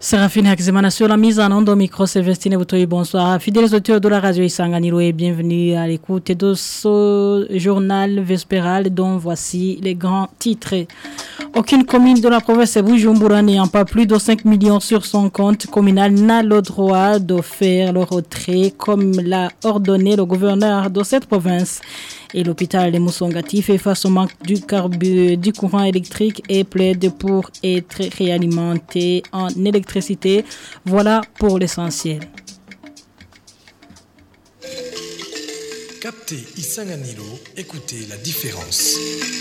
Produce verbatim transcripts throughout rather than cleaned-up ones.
Séraphine Hakzemana sur la mise en onde au micro, c'est Vestine Boutoyi, bonsoir. Fidèles auditeurs de la radio Isanganiro et bienvenue à l'écoute de ce journal vespéral dont voici les grands titres. Aucune commune de la province de Bujumbura n'ayant pas plus de cinq millions sur son compte communal n'a le droit de faire le retrait comme l'a ordonné le gouverneur de cette province. Et l'hôpital de Moussongati fait face au manque du, carbu- du courant électrique et plaide pour être réalimenté en électricité. Voilà pour l'essentiel. Captez Isanganiro, écoutez la différence.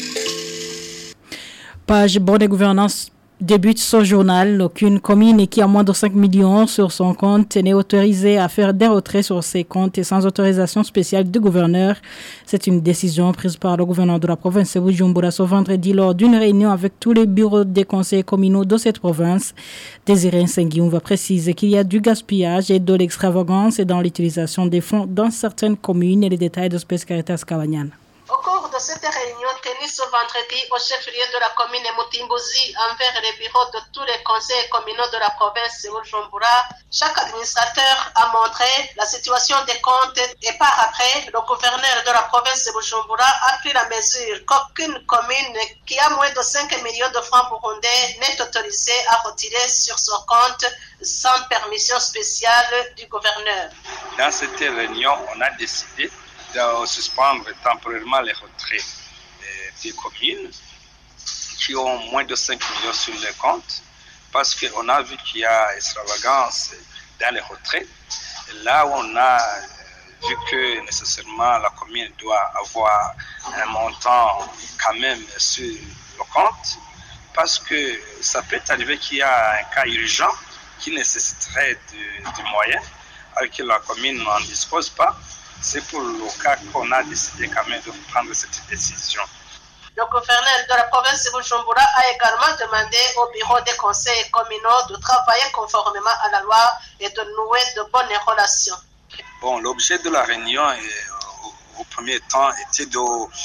Page bonne gouvernance débute ce journal. Aucune commune qui a moins de cinq millions sur son compte n'est autorisée à faire des retraits sur ses comptes et sans autorisation spéciale du gouverneur. C'est une décision prise par le gouverneur de la province de Bujumbura ce vendredi lors d'une réunion avec tous les bureaux des conseils communaux de cette province. Désiré Nsengiou va préciser qu'il y a du gaspillage et de l'extravagance dans l'utilisation des fonds dans certaines communes et les détails de Space Caritas Kawanyana. Au cours de cette réunion tenue ce vendredi au chef-lieu de la commune Mutimbuzi envers les bureaux de tous les conseils communaux de la province de Bujumbura, chaque administrateur a montré la situation des comptes et par après, le gouverneur de la province de Bujumbura a pris la mesure qu'aucune commune qui a moins de cinq millions de francs burundais n'est autorisée à retirer sur son compte sans permission spéciale du gouverneur. Dans cette réunion, on a décidé de suspendre temporairement les retraits des communes qui ont moins de cinq millions sur les comptes parce qu'on a vu qu'il y a extravagance dans les retraits. Là où on a vu que nécessairement la commune doit avoir un montant quand même sur le compte parce que ça peut arriver qu'il y a un cas urgent qui nécessiterait de, de moyens alors que la commune n'en dispose pas. C'est pour le cas qu'on a décidé quand même de prendre cette décision. Le gouverneur de la province de Bujumbura a également demandé au bureau des conseils communaux de travailler conformément à la loi et de nouer de bonnes relations. Bon, l'objet de la réunion est, au, au premier temps était de,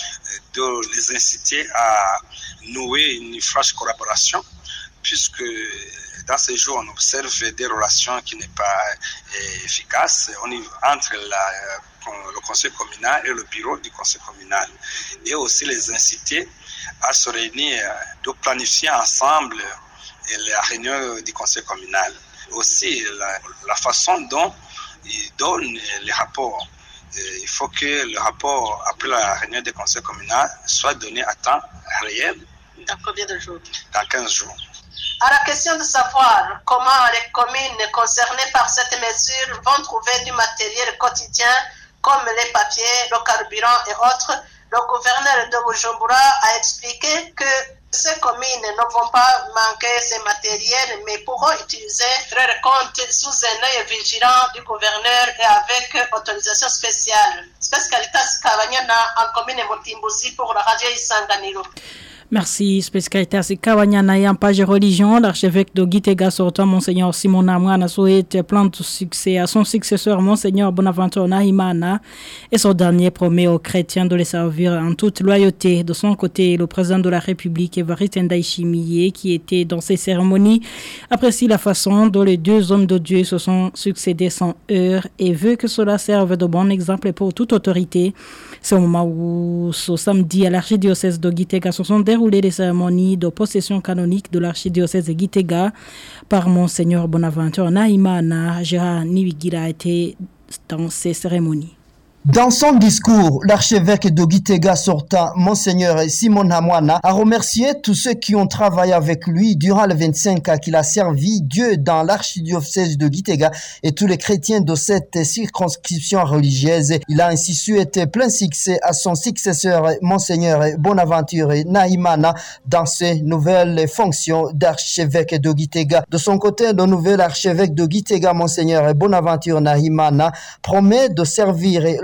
de les inciter à nouer une franche collaboration puisque dans ces jours, on observe des relations qui n'est pas euh, efficaces on y, entre la, le conseil communal et le bureau du conseil communal. Et aussi les inciter à se réunir, de planifier ensemble la réunion du conseil communal. Aussi la, la façon dont ils donnent les rapports. Il faut que le rapport après la réunion du conseil communal soit donné à temps réel. Dans combien de jours? Dans quinze jours. À la question de savoir comment les communes concernées par cette mesure vont trouver du matériel quotidien comme les papiers, le carburant et autres, le gouverneur de Bujumbura a expliqué que ces communes ne vont pas manquer ces matériels mais pourront utiliser leurs comptes sous un œil vigilant du gouverneur et avec autorisation spéciale. Space Caritas Kawanyana en commune Mutimbuzi pour la radio Isanganiro. Merci, Space Caritas Kawanyana et en page religion, l'archevêque de Gitega sortant, Monseigneur Simon Namwana souhaite plein de succès à son successeur, Monseigneur Bonaventure Nahimana, et son dernier promet aux chrétiens de les servir en toute loyauté. De son côté, le président de la République, Évariste Ndayishimiye, qui était dans ces cérémonies, apprécie la façon dont les deux hommes de Dieu se sont succédés sans heurts et veut que cela serve de bon exemple pour toute autorité. C'est au moment où, ce samedi, à l'archidiocèse de Gitega se sont déroulées les cérémonies de possession canonique de l'archidiocèse de Gitega par Monseigneur Bonaventure Nahimana. Gérard Niwigira a été dans ces cérémonies. Dans son discours, l'archevêque de Gitega sortant, Monseigneur Simon Namwana, a remercié tous ceux qui ont travaillé avec lui durant les vingt-cinq ans qu'il a servi Dieu dans l'archidiocèse de Gitega et tous les chrétiens de cette circonscription religieuse. Il a ainsi souhaité plein succès à son successeur, Monseigneur Bonaventure Nahimana, dans ses nouvelles fonctions d'archevêque de Gitega. De son côté, le nouvel archevêque de Gitega, Monseigneur Bonaventure Nahimana, promet de servir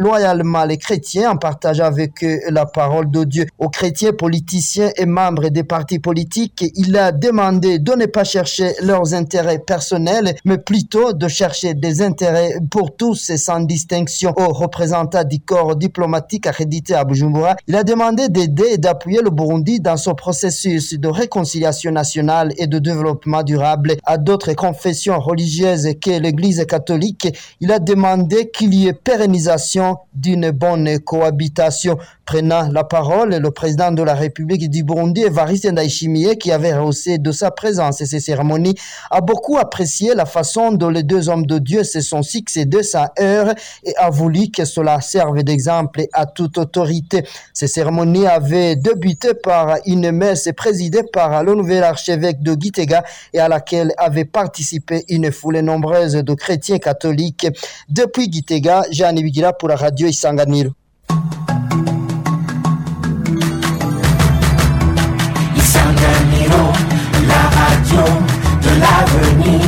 loyalement les chrétiens en partageant avec eux la parole de Dieu. Aux chrétiens, politiciens et membres des partis politiques, il a demandé de ne pas chercher leurs intérêts personnels, mais plutôt de chercher des intérêts pour tous et sans distinction. Aux représentants du corps diplomatique accrédité à Bujumbura, il a demandé d'aider et d'appuyer le Burundi dans son processus de réconciliation nationale et de développement durable. À d'autres confessions religieuses que l'Église catholique, il a demandé qu'il y ait pérennisation d'une bonne cohabitation. Prenant la parole, le président de la République du Burundi, Evariste Ndayishimiye, qui avait rehaussé de sa présence et ces cérémonies, a beaucoup apprécié la façon dont les deux hommes de Dieu se sont succédés sans heurts et a voulu que cela serve d'exemple à toute autorité. Ces cérémonies avaient débuté par une messe présidée par le nouvel archevêque de Gitega et à laquelle avait participé une foule nombreuse de chrétiens catholiques. Depuis Gitega, Jean Ibigira pour la radio Isanganiro. La radio de l'avenir.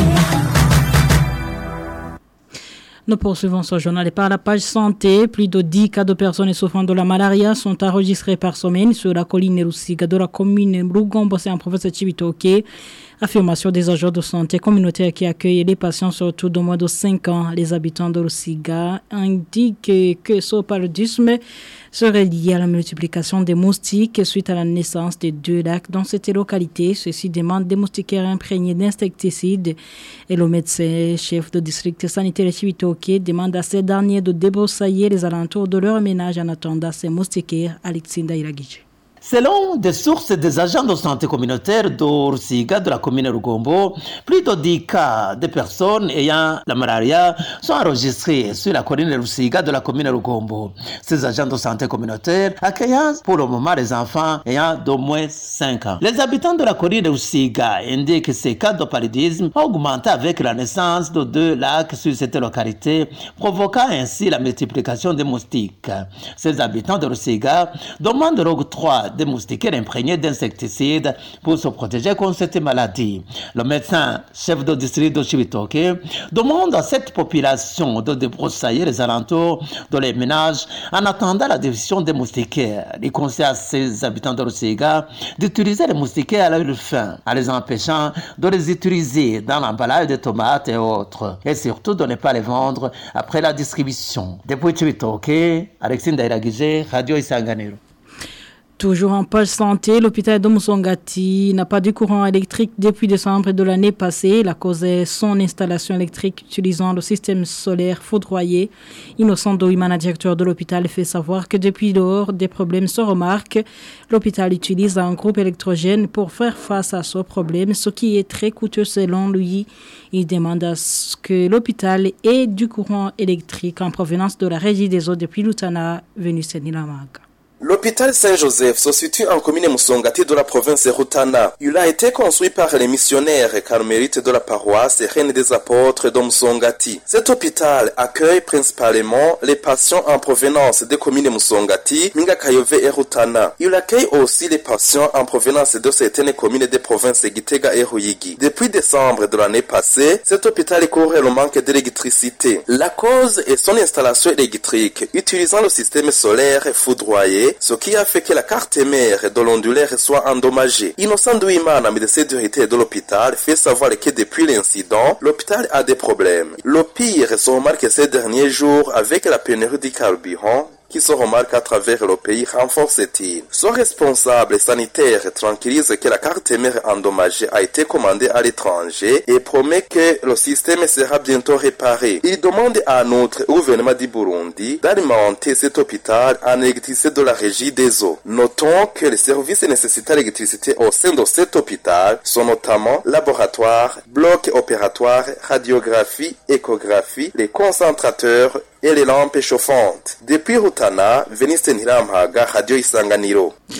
Nous poursuivons ce journal et par la page santé. Plus de dix cas de personnes souffrant de la malaria sont enregistrés par semaine sur la colline Rusiga de la commune Rugombo, c'est en province de Cibitoke. Affirmation des agents de santé communautaire qui accueillent les patients surtout de moins de cinq ans. Les habitants de Rusiga indiquent que ce paludisme serait lié à la multiplication des moustiques suite à la naissance des deux lacs dans cette localité. Ceux-ci demandent des moustiquaires imprégnés d'insecticides et le médecin chef de district sanitaire de Cibitoke demande à ces derniers de débroussailler les alentours de leur ménage en attendant ces moustiquaires. Alexinda Iragiji. Selon des sources des agents de santé communautaire d'Orsiga de la commune Rugombo, plus de dix cas de personnes ayant la malaria sont enregistrés sur la colline Rusiga de la commune Rugombo. Ces agents de santé communautaire accueillent pour le moment les enfants ayant d'au moins cinq ans. Les habitants de la colline Rusiga indiquent que ces cas de paludisme ont augmenté avec la naissance de deux lacs sur cette localité, provoquant ainsi la multiplication des moustiques. Ces habitants de Rusiga demandent l'octroi des moustiquaires imprégnés d'insecticides pour se protéger contre cette maladie. Le médecin chef de district de Cibitoke demande à cette population de débroussailler les alentours de les ménages en attendant la décision des moustiquaires. Il conseille à ses habitants de Rusiga d'utiliser les moustiquaires à leur fin, en les empêchant de les utiliser dans l'emballage de tomates et autres, et surtout de ne pas les vendre après la distribution. Depuis Cibitoke, Alexis Ndairagije, Radio Isanganiro. Toujours en page santé, l'hôpital de Musongati n'a pas de courant électrique depuis décembre de l'année passée. La cause est son installation électrique utilisant le système solaire foudroyé. Innocent Douimana, directeur de l'hôpital, fait savoir que depuis lors, des problèmes se remarquent. L'hôpital utilise un groupe électrogène pour faire face à ce problème, ce qui est très coûteux selon lui. Il demande à ce que l'hôpital ait du courant électrique en provenance de la régie des eaux depuis Lutana, venue Sénilamaga. L'hôpital Saint-Joseph se situe en commune Musongati de la province de Rutana. Il a été construit par les missionnaires carmélites de la paroisse Reine des Apôtres de Musongati. Cet hôpital accueille principalement les patients en provenance des communes Musongati, Mingakayove et Rutana. Il accueille aussi les patients en provenance de certaines communes des provinces Gitega et Ruyigi. Depuis décembre de l'année passée, cet hôpital court le manque d'électricité. La cause est son installation électrique utilisant le système solaire foudroyé, ce qui a fait que la carte mère de l'ondulaire soit endommagée. Innocent Douimana, médecin d'unité de l'hôpital, fait savoir que depuis l'incident, l'hôpital a des problèmes. Le pire se remarque ces derniers jours avec la pénurie du carburant qui se remarque à travers le pays, renforce-t-il. Son responsable sanitaire tranquillise que la carte mère endommagée a été commandée à l'étranger et promet que le système sera bientôt réparé. Il demande à notre gouvernement du Burundi d'alimenter cet hôpital en électricité de la régie des eaux. Notons que les services nécessitant l'électricité au sein de cet hôpital sont notamment laboratoire, bloc opératoire, radiographie, échographie, les concentrateurs et les lampes chauffantes. Depuis Rutana, Veniste Nirampaga, Radio Isanganiro.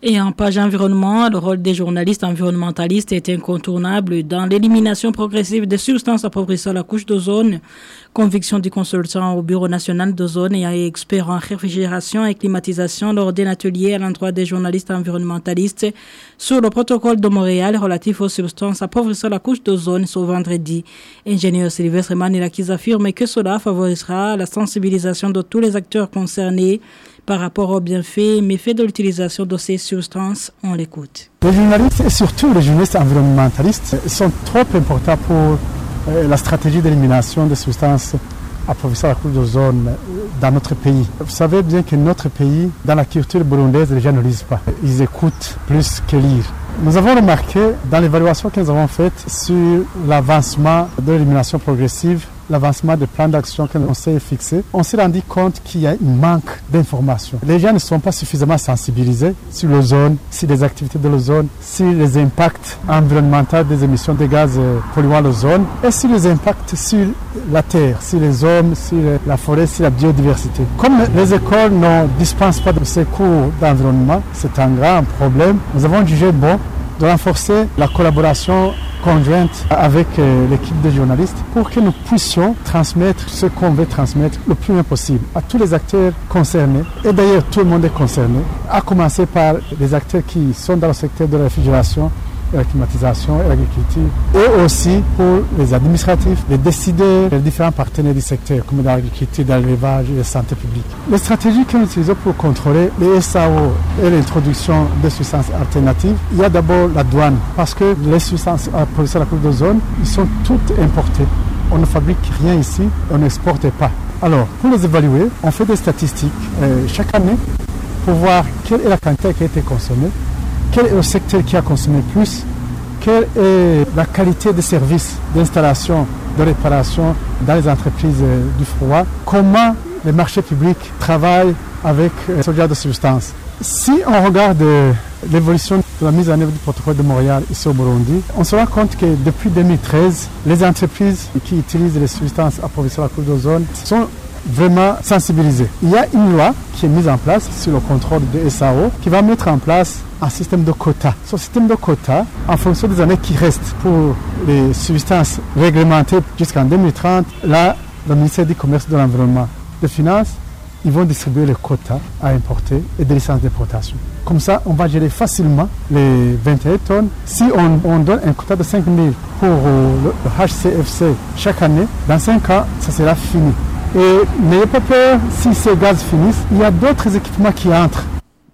Et en page environnement, le rôle des journalistes environnementalistes est incontournable dans l'élimination progressive des substances appauvrissant la couche d'ozone. Conviction du consultant au Bureau national d'ozone et expert en réfrigération et climatisation lors d'un atelier à l'endroit des journalistes environnementalistes sur le protocole de Montréal relatif aux substances appauvrissant la couche d'ozone ce vendredi. Ingénieur Sylvestre Manilakis affirme que cela favorisera la sensibilisation de tous les acteurs concernés par rapport aux bienfaits et méfaits de l'utilisation de ces substances. On l'écoute. Les journalistes et surtout les journalistes environnementalistes sont trop importants pour euh, la stratégie d'élimination des substances appauvrissant la couche d'ozone dans notre pays. Vous savez bien que notre pays, dans la culture burundaise, les gens ne lisent pas. Ils écoutent plus que lire. Nous avons remarqué dans l'évaluation que nous avons faite sur l'avancement de l'élimination progressive, l'avancement des plans d'action que l'on s'est fixé, on s'est rendu compte qu'il y a un manque d'informations. Les gens ne sont pas suffisamment sensibilisés sur l'ozone, sur les activités de l'ozone, sur les impacts environnementaux des émissions de gaz polluant l'ozone et sur les impacts sur la terre, sur les hommes, sur la forêt, sur la biodiversité. Comme les écoles ne dispensent pas de ces cours d'environnement, c'est un grand problème. Nous avons jugé bon de renforcer la collaboration conjointe avec euh, l'équipe de journalistes pour que nous puissions transmettre ce qu'on veut transmettre le plus loin possible à tous les acteurs concernés. Et d'ailleurs, tout le monde est concerné, à commencer par les acteurs qui sont dans le secteur de la réfrigération, la climatisation et l'agriculture, et aussi pour les administratifs, les décideurs, les différents partenaires du secteur, comme l'agriculture, l'élevage et la santé publique. Les stratégies que nous utilisons pour contrôler les S A O et l'introduction des substances alternatives, il y a d'abord la douane, parce que les substances appauvrissant la couche d'ozone, ils sont toutes importées. On ne fabrique rien ici, on n'exporte pas. Alors, pour les évaluer, on fait des statistiques euh, chaque année pour voir quelle est la quantité qui a été consommée, quel est le secteur qui a consommé plus, quelle est la qualité des services d'installation, de réparation dans les entreprises du froid, comment les marchés publics travaillent avec ce genre de substances. Si on regarde l'évolution de la mise en œuvre du protocole de Montréal ici au Burundi, on se rend compte que depuis deux mille treize, les entreprises qui utilisent les substances appauvrissant la couche d'ozone sont vraiment sensibilisées. Il y a une loi qui est mise en place sur le contrôle des S A O qui va mettre en place un système de quotas. Ce système de quotas, en fonction des années qui restent pour les substances réglementées jusqu'en deux mille trente, là, le ministère du Commerce et de l'Environnement, des Finances, ils vont distribuer les quotas à importer et des licences d'importation. Comme ça, on va gérer facilement les vingt et un tonnes. Si on, on donne un quota de cinq mille pour le H C F C chaque année, dans cinq ans, ça sera fini. Et n'ayez pas peur, si ces gaz finissent, il y a d'autres équipements qui entrent.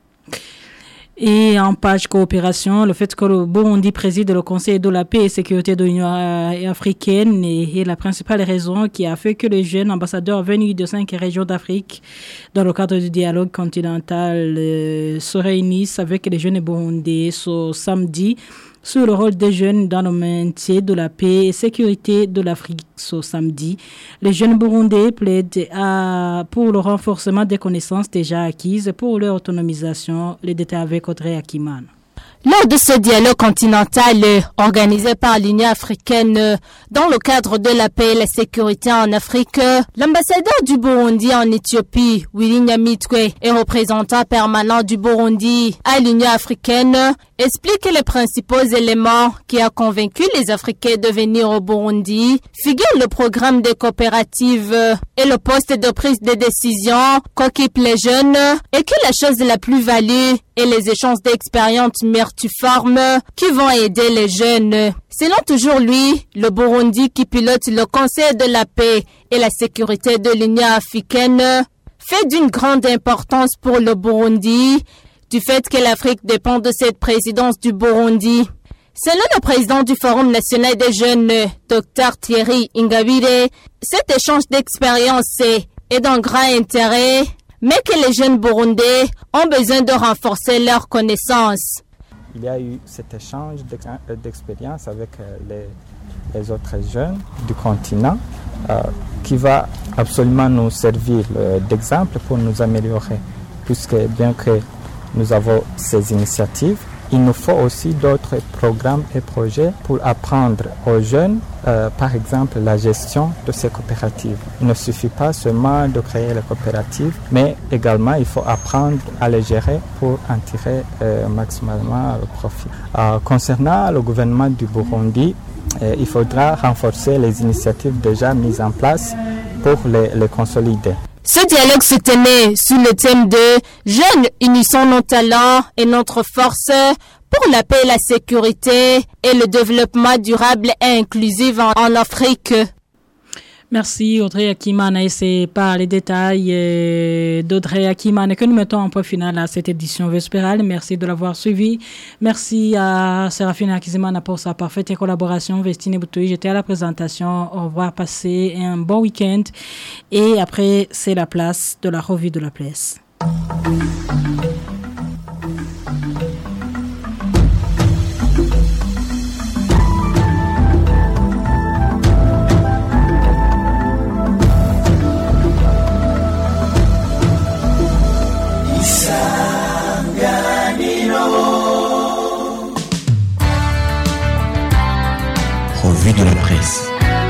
Et en page coopération, le fait que le Burundi préside le Conseil de la paix et sécurité de l'Union africaine est la principale raison qui a fait que les jeunes ambassadeurs venus de cinq régions d'Afrique, dans le cadre du dialogue continental, euh, se réunissent avec les jeunes burundais ce samedi sur le rôle des jeunes dans le maintien de la paix et sécurité de l'Afrique ce samedi. Les jeunes burundais plaident à, pour le renforcement des connaissances déjà acquises pour leur autonomisation. Les détails avec Audrey Akiman. Lors de ce dialogue continental organisé par l'Union africaine dans le cadre de la paix et la sécurité en Afrique, l'ambassadeur du Burundi en Éthiopie, Willy Nyamitwe, et représentant permanent du Burundi à l'Union africaine, explique les principaux éléments qui a convaincu les Africains de venir au Burundi, figure le programme de coopérative et le poste de prise de décision qu'occupent les jeunes, et que la chose la plus-value et les échanges d'expériences multiformes qui vont aider les jeunes. Selon toujours lui, le Burundi qui pilote le Conseil de la paix et la sécurité de l'Union africaine fait d'une grande importance pour le Burundi, du fait que l'Afrique dépend de cette présidence du Burundi. Selon le président du Forum national des jeunes, Docteur Thierry Ingabire, cet échange d'expériences est d'un grand intérêt, mais que les jeunes burundais ont besoin de renforcer leurs connaissances. Il y a eu cet échange d'expérience avec les, les autres jeunes du continent euh, qui va absolument nous servir d'exemple pour nous améliorer, puisque bien que nous avons ces initiatives, il nous faut aussi d'autres programmes et projets pour apprendre aux jeunes, euh, par exemple, la gestion de ces coopératives. Il ne suffit pas seulement de créer les coopératives, mais également il faut apprendre à les gérer pour en tirer euh, maximalement le profit. Euh, concernant le gouvernement du Burundi, euh, il faudra renforcer les initiatives déjà mises en place pour les, les consolider. Ce dialogue se tenait sous le thème de « Jeunes, unissons nos talents et notre force pour la paix, la sécurité et le développement durable et inclusif en, en Afrique ». Merci Audrey Akimane et c'est par les détails euh, d'Audrey Akimane que nous mettons un point final à cette édition vespérale. Merci de l'avoir suivi. Merci à Séraphine Akizimana pour sa parfaite collaboration. Vestine Boutoui, j'étais à la présentation. On va passer un bon week-end et après c'est la place de la revue de la presse. Revue de la presse.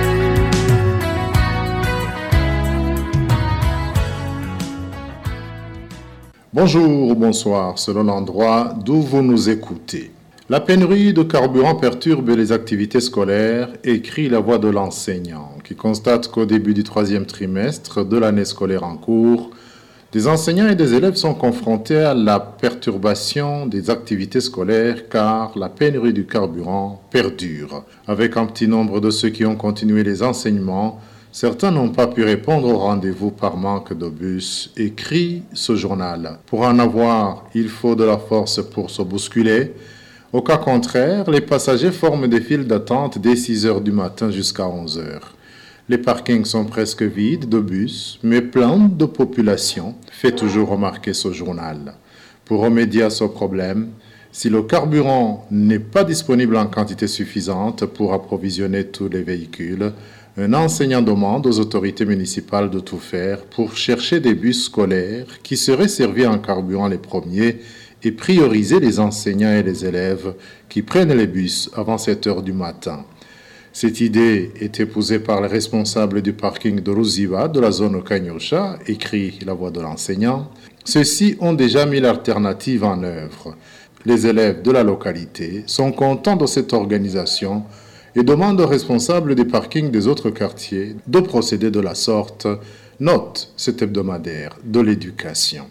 Bonjour ou bonsoir, selon l'endroit d'où vous nous écoutez. La pénurie de carburant perturbe les activités scolaires, écrit la voix de l'enseignant, qui constate qu'au début du troisième trimestre de l'année scolaire en cours, des enseignants et des élèves sont confrontés à la perturbation des activités scolaires car la pénurie du carburant perdure. Avec un petit nombre de ceux qui ont continué les enseignements, certains n'ont pas pu répondre au rendez-vous par manque de bus, écrit ce journal. Pour en avoir, il faut de la force pour se bousculer. Au cas contraire, les passagers forment des files d'attente dès six heures du matin jusqu'à onze heures. Les parkings sont presque vides de bus, mais pleins de population, fait toujours remarquer ce journal. Pour remédier à ce problème, si le carburant n'est pas disponible en quantité suffisante pour approvisionner tous les véhicules, un enseignant demande aux autorités municipales de tout faire pour chercher des bus scolaires qui seraient servis en carburant les premiers et prioriser les enseignants et les élèves qui prennent les bus avant sept heures du matin. Cette idée est épousée par les responsables du parking de Ruziba de la zone Kanyosha, écrit la voix de l'enseignant. Ceux-ci ont déjà mis l'alternative en œuvre. Les élèves de la localité sont contents de cette organisation et demandent aux responsables des parkings des autres quartiers de procéder de la sorte, note cet hebdomadaire de l'éducation.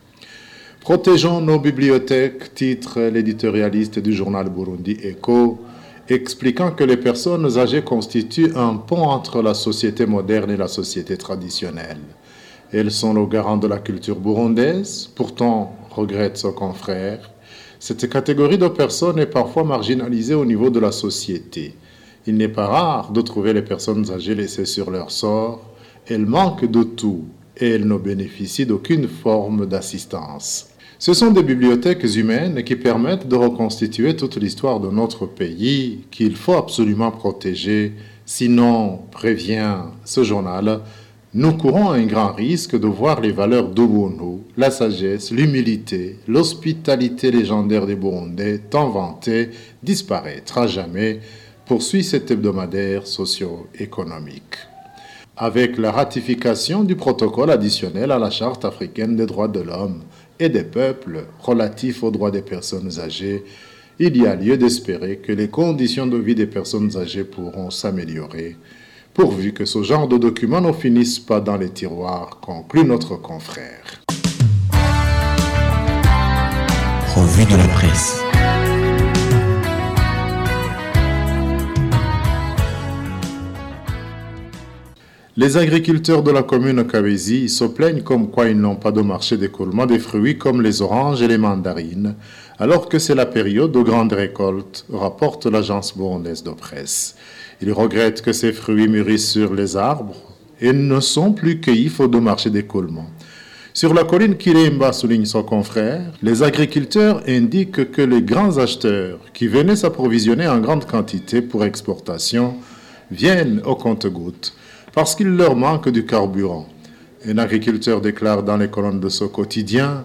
Protégeons nos bibliothèques, titre l'éditorialiste du journal Burundi Echo, expliquant que les personnes âgées constituent un pont entre la société moderne et la société traditionnelle. Elles sont le garant de la culture burundaise, pourtant, regrette son confrère, cette catégorie de personnes est parfois marginalisée au niveau de la société. Il n'est pas rare de trouver les personnes âgées laissées sur leur sort. Elles manquent de tout et elles ne bénéficient d'aucune forme d'assistance. Ce sont des bibliothèques humaines qui permettent de reconstituer toute l'histoire de notre pays qu'il faut absolument protéger. Sinon, prévient ce journal, nous courons un grand risque de voir les valeurs d'Ubuntu, la sagesse, l'humilité, l'hospitalité légendaire des Burundais, tant vantée, disparaître à jamais, poursuit cet hebdomadaire socio-économique. Avec la ratification du protocole additionnel à la Charte africaine des droits de l'homme et des peuples relatifs aux droits des personnes âgées, il y a lieu d'espérer que les conditions de vie des personnes âgées pourront s'améliorer, pourvu que ce genre de documents ne finissent pas dans les tiroirs, conclut notre confrère. Revue de la presse. Les agriculteurs de la commune Kabezi se plaignent comme quoi ils n'ont pas de marché d'écoulement des fruits comme les oranges et les mandarines, alors que c'est la période de grande récolte, rapporte l'agence burundaise de presse. Ils regrettent que ces fruits mûrissent sur les arbres et ne sont plus cueillis faute de marché d'écoulement. Sur la colline Kiremba, souligne son confrère, les agriculteurs indiquent que les grands acheteurs qui venaient s'approvisionner en grande quantité pour exportation viennent au compte-gouttes, parce qu'il leur manque du carburant. Un agriculteur déclare dans les colonnes de ce quotidien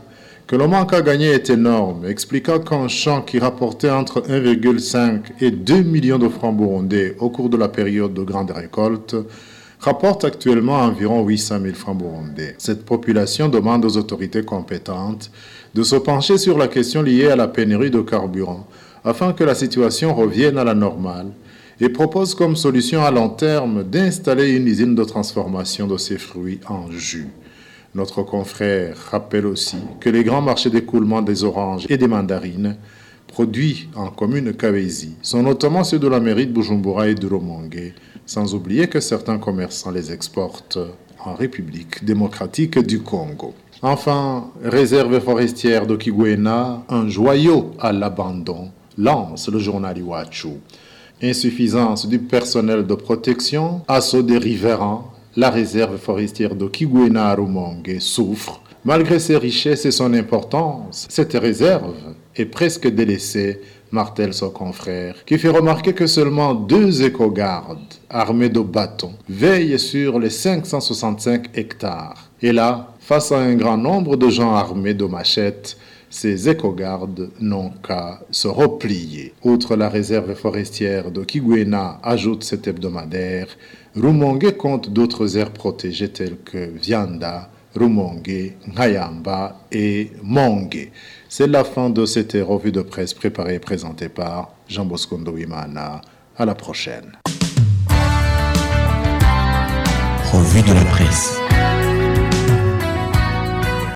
que le manque à gagner est énorme, expliquant qu'un champ qui rapportait entre un virgule cinq et deux millions de francs burundais au cours de la période de grande récolte rapporte actuellement environ huit cent mille francs burundais. Cette population demande aux autorités compétentes de se pencher sur la question liée à la pénurie de carburant afin que la situation revienne à la normale et propose comme solution à long terme d'installer une usine de transformation de ces fruits en jus. Notre confrère rappelle aussi que les grands marchés d'écoulement des oranges et des mandarines produits en commune Kabezi sont notamment ceux de la mairie de Bujumbura et de Rumonge, sans oublier que certains commerçants les exportent en République démocratique du Congo. Enfin, réserve forestière de Kigwena, un joyau à l'abandon, lance le journal Iwachu. Insuffisance du personnel de protection, assaut des riverains, la réserve forestière de Kigwena à Rumonge souffre. Malgré ses richesses et son importance, cette réserve est presque délaissée, martèle son confrère, qui fait remarquer que seulement deux éco-gardes armés de bâtons veillent sur les cinq cent soixante-cinq hectares. Et là, face à un grand nombre de gens armés de machettes, ces éco-gardes n'ont qu'à se replier. Outre la réserve forestière de Kigwena, ajoute cet hebdomadaire, Rumonge compte d'autres aires protégées telles que Vianda, Rumonge, Ngayamba et Monge. C'est la fin de cette revue de presse préparée et présentée par Jean Bosco Ndouimana. À la prochaine. Revue de la presse.